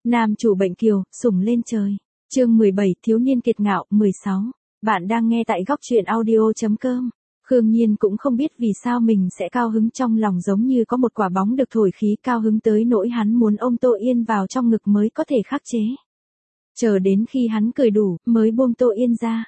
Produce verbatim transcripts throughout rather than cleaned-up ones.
Nam chủ bệnh kiều, sủng lên trời. Chương mười bảy, thiếu niên kiệt ngạo. Mười sáu. Bạn đang nghe tại góc truyện audio.com. Khương Nhiên cũng không biết vì sao mình sẽ cao hứng, trong lòng giống như có một quả bóng được thổi khí, cao hứng tới nỗi hắn muốn ôm Tô Yên vào trong ngực mới có thể khắc chế. Chờ đến khi hắn cười đủ, mới buông Tô Yên ra.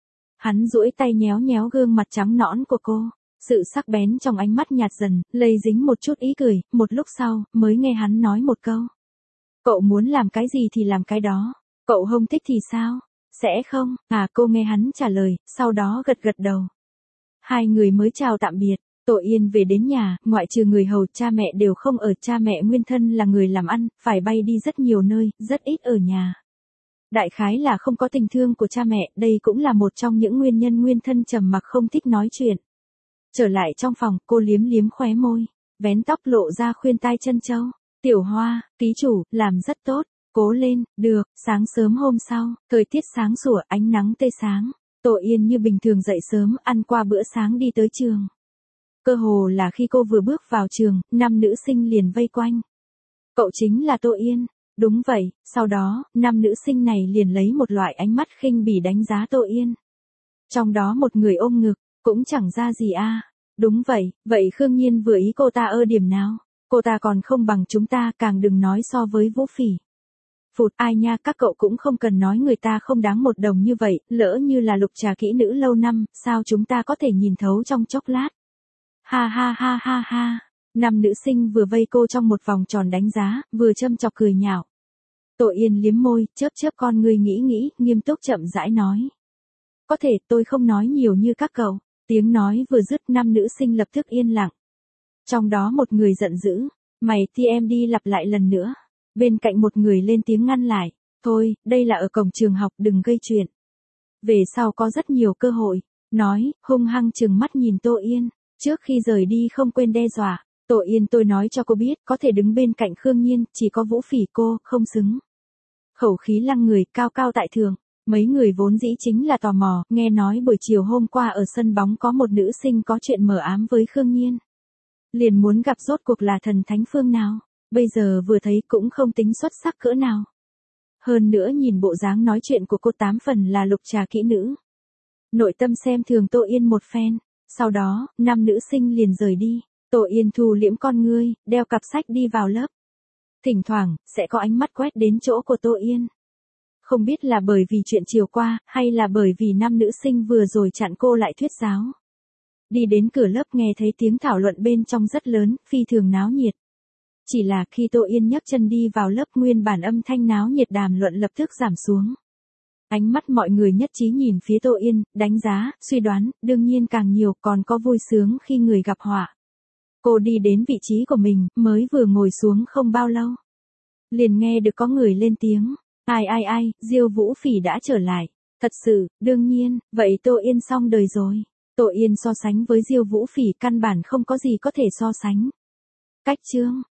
Hắn duỗi tay nhéo nhéo gương mặt trắng nõn của cô. Sự sắc bén trong ánh mắt nhạt dần, lây dính một chút ý cười, một lúc sau, mới nghe hắn nói một câu. Cậu muốn làm cái gì thì làm cái đó. Cậu không thích thì sao? Sẽ không? À, cô nghe hắn trả lời, sau đó gật gật đầu. Hai người mới chào tạm biệt. Tô Yên về đến nhà, ngoại trừ người hầu, cha mẹ đều không ở. Cha mẹ nguyên thân là người làm ăn, phải bay đi rất nhiều nơi, rất ít ở nhà. Đại khái là không có tình thương của cha mẹ, đây cũng là một trong những nguyên nhân nguyên thân trầm mặc không thích nói chuyện. Trở lại trong phòng, cô liếm liếm khóe môi, vén tóc lộ ra khuyên tai chân châu. Tiểu Hoa, ký chủ, làm rất tốt, cố lên, được. Sáng sớm hôm sau, thời tiết sáng sủa, ánh nắng tươi sáng. Tô Yên như bình thường dậy sớm, ăn qua bữa sáng đi tới trường. Cơ hồ là khi cô vừa bước vào trường, năm nữ sinh liền vây quanh. Cậu chính là Tô Yên. Đúng vậy. Sau đó, năm nữ sinh này liền lấy một loại ánh mắt khinh bỉ đánh giá Tô Yên. Trong đó một người ôm ngực, cũng chẳng ra gì a. À. Đúng vậy, vậy Khương Nhiên vừa ý cô ta ở điểm nào? Cô ta còn không bằng chúng ta, càng đừng nói so với Vũ Phỉ. Phụt, ai nha, các cậu cũng không cần nói người ta không đáng một đồng như vậy, lỡ như là lục trà kỹ nữ lâu năm, sao chúng ta có thể nhìn thấu trong chốc lát. Ha ha ha ha ha. Năm nữ sinh vừa vây cô trong một vòng tròn đánh giá, vừa châm chọc cười nhạo. Tô Yên liếm môi, chớp chớp con ngươi nghĩ nghĩ, nghiêm túc chậm rãi nói. Có thể tôi không nói nhiều như các cậu. Tiếng nói vừa dứt, năm nữ sinh lập tức yên lặng. Trong đó một người giận dữ. Mày thì em đi lặp lại lần nữa. Bên cạnh một người lên tiếng ngăn lại. Thôi, đây là ở cổng trường học, đừng gây chuyện. Về sau có rất nhiều cơ hội. Nói, hung hăng trừng mắt nhìn Tô Yên. Trước khi rời đi không quên đe dọa. Tô Yên, tôi nói cho cô biết, có thể đứng bên cạnh Khương Nhiên, chỉ có Vũ Phỉ cô, không xứng. Khẩu khí lăng người, cao cao tại thượng. Mấy người vốn dĩ chính là tò mò, nghe nói buổi chiều hôm qua ở sân bóng có một nữ sinh có chuyện mờ ám với Khương Nhiên. Liền muốn gặp rốt cuộc là thần thánh phương nào, bây giờ vừa thấy cũng không tính xuất sắc cỡ nào. Hơn nữa nhìn bộ dáng nói chuyện của cô tám phần là lục trà kỹ nữ. Nội tâm xem thường Tô Yên một phen, sau đó, năm nữ sinh liền rời đi. Tô Yên thu liễm con ngươi, đeo cặp sách đi vào lớp. Thỉnh thoảng, sẽ có ánh mắt quét đến chỗ của Tô Yên. Không biết là bởi vì chuyện chiều qua, hay là bởi vì năm nữ sinh vừa rồi chặn cô lại thuyết giáo. Đi đến cửa lớp nghe thấy tiếng thảo luận bên trong rất lớn, phi thường náo nhiệt. Chỉ là khi Tô Yên nhấc chân đi vào lớp, nguyên bản âm thanh náo nhiệt đàm luận lập tức giảm xuống. Ánh mắt mọi người nhất trí nhìn phía Tô Yên, đánh giá, suy đoán, đương nhiên càng nhiều, còn có vui sướng khi người gặp họa. Cô đi đến vị trí của mình, mới vừa ngồi xuống không bao lâu. Liền nghe được có người lên tiếng. Ai ai ai, Diêu Vũ Phỉ đã trở lại. Thật sự, đương nhiên, vậy Tô Yên xong đời rồi. Tô Yên so sánh với Diêu Vũ Phỉ căn bản không có gì có thể so sánh. Cách chương,